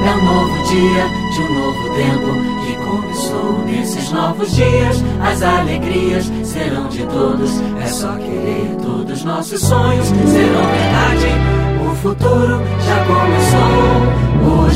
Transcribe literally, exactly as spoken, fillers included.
É um novo dia de um novo tempo que começou nesses novos dias. As alegrias serão de todos, é só querer. Todos nossos sonhos serão verdade. O futuro já começou.